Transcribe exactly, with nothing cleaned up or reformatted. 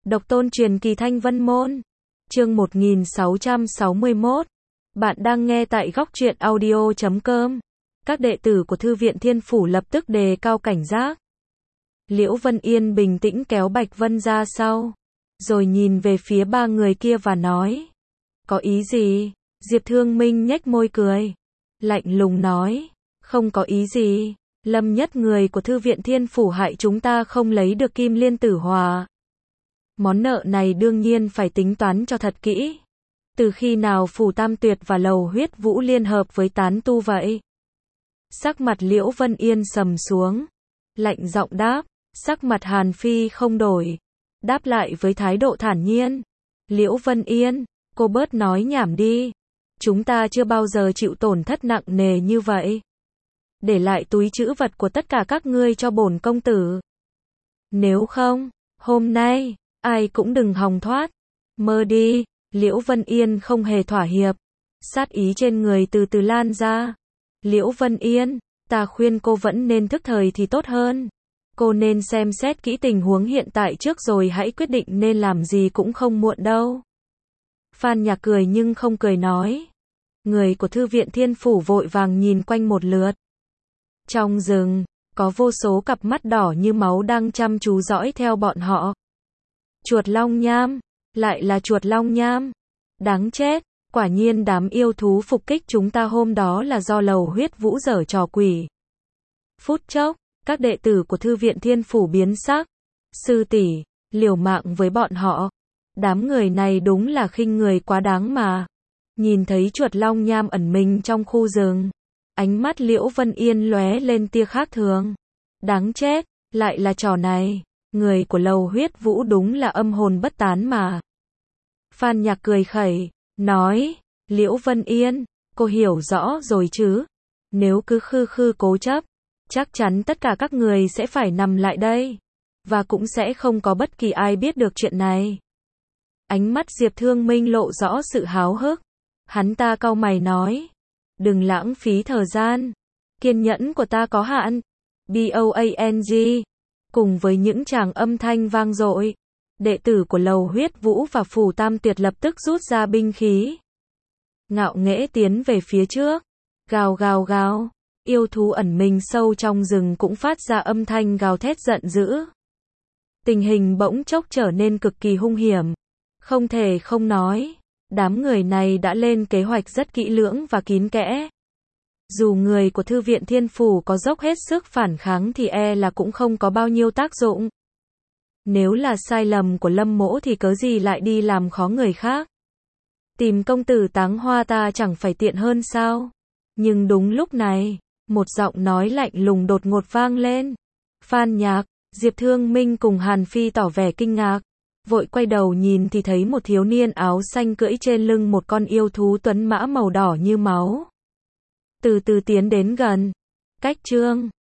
Độc tôn truyền kỳ Thanh Vân Môn. Chương một nghìn sáu trăm sáu mươi mốt. Bạn đang nghe tại góc truyện audio chấm com. Các đệ tử của Thư viện Thiên Phủ lập tức đề cao cảnh giác. Liễu Vân Yên bình tĩnh kéo Bạch Vân ra sau, rồi nhìn về phía ba người kia và nói: Có ý gì? Diệp Thương Minh nhếch môi cười, lạnh lùng nói: Không có ý gì. Lâm Nhất, người của Thư viện Thiên Phủ hại chúng ta không lấy được Kim Liên Tử Hòa. Món nợ này đương nhiên phải tính toán cho thật kỹ. Từ khi nào Phù Tam Tuyệt và Lầu Huyết Vũ liên hợp với tán tu vậy? Sắc mặt Liễu Vân Yên sầm xuống, lạnh giọng đáp. Sắc mặt Hàn Phi không đổi, đáp lại với thái độ thản nhiên: Liễu Vân Yên, cô bớt nói nhảm đi. Chúng ta chưa bao giờ chịu tổn thất nặng nề như vậy. Để lại túi trữ vật của tất cả các ngươi cho bổn công tử. Nếu không, hôm nay, ai cũng đừng hòng thoát. Mơ đi. Liễu Vân Yên không hề thỏa hiệp, sát ý trên người từ từ lan ra. Liễu Vân Yên, ta khuyên cô vẫn nên thức thời thì tốt hơn. Cô nên xem xét kỹ tình huống hiện tại trước rồi hãy quyết định nên làm gì cũng không muộn đâu. Phan Nhạc cười nhưng không cười nói. Người của Thư viện Thiên Phủ vội vàng nhìn quanh một lượt. Trong rừng, có vô số cặp mắt đỏ như máu đang chăm chú dõi theo bọn họ. Chuột Long Nham, lại là chuột Long Nham. Đáng chết, quả nhiên đám yêu thú phục kích chúng ta hôm đó là do Lầu Huyết Vũ giở trò quỷ. Phút chốc, các đệ tử của Thư viện Thiên Phủ biến sắc. Sư tỷ, liều mạng với bọn họ. Đám người này đúng là khinh người quá đáng mà. Nhìn thấy chuột Long Nham ẩn mình trong khu rừng, ánh mắt Liễu Vân Yên lóe lên tia khác thường. Đáng chết, lại là trò này. Người của Lầu Huyết Vũ đúng là âm hồn bất tán mà. Phan Nhạc cười khẩy, nói: Liễu Vân Yên, cô hiểu rõ rồi chứ? Nếu cứ khư khư cố chấp, chắc chắn tất cả các người sẽ phải nằm lại đây. Và cũng sẽ không có bất kỳ ai biết được chuyện này. Ánh mắt Diệp Thương Minh lộ rõ sự háo hức. Hắn ta cau mày nói: Đừng lãng phí thời gian. Kiên nhẫn của ta có hạn. Boang. Cùng với những tràng âm thanh vang dội, đệ tử của Lầu Huyết Vũ và Phù Tam Tuyệt lập tức rút ra binh khí, ngạo nghễ tiến về phía trước. Gào gào gào. Yêu thú ẩn mình sâu trong rừng cũng phát ra âm thanh gào thét giận dữ. Tình hình bỗng chốc trở nên cực kỳ hung hiểm. Không thể không nói, đám người này đã lên kế hoạch rất kỹ lưỡng và kín kẽ. Dù người của Thư viện Thiên Phủ có dốc hết sức phản kháng thì e là cũng không có bao nhiêu tác dụng. Nếu là sai lầm của Lâm Mỗ thì cớ gì lại đi làm khó người khác. Tìm công tử Táng Hoa ta chẳng phải tiện hơn sao? Nhưng đúng lúc này, một giọng nói lạnh lùng đột ngột vang lên. Phan Nhạc, Diệp Thương Minh cùng Hàn Phi tỏ vẻ kinh ngạc, vội quay đầu nhìn thì thấy một thiếu niên áo xanh cưỡi trên lưng một con yêu thú tuấn mã màu đỏ như máu, từ từ tiến đến gần. Cách chương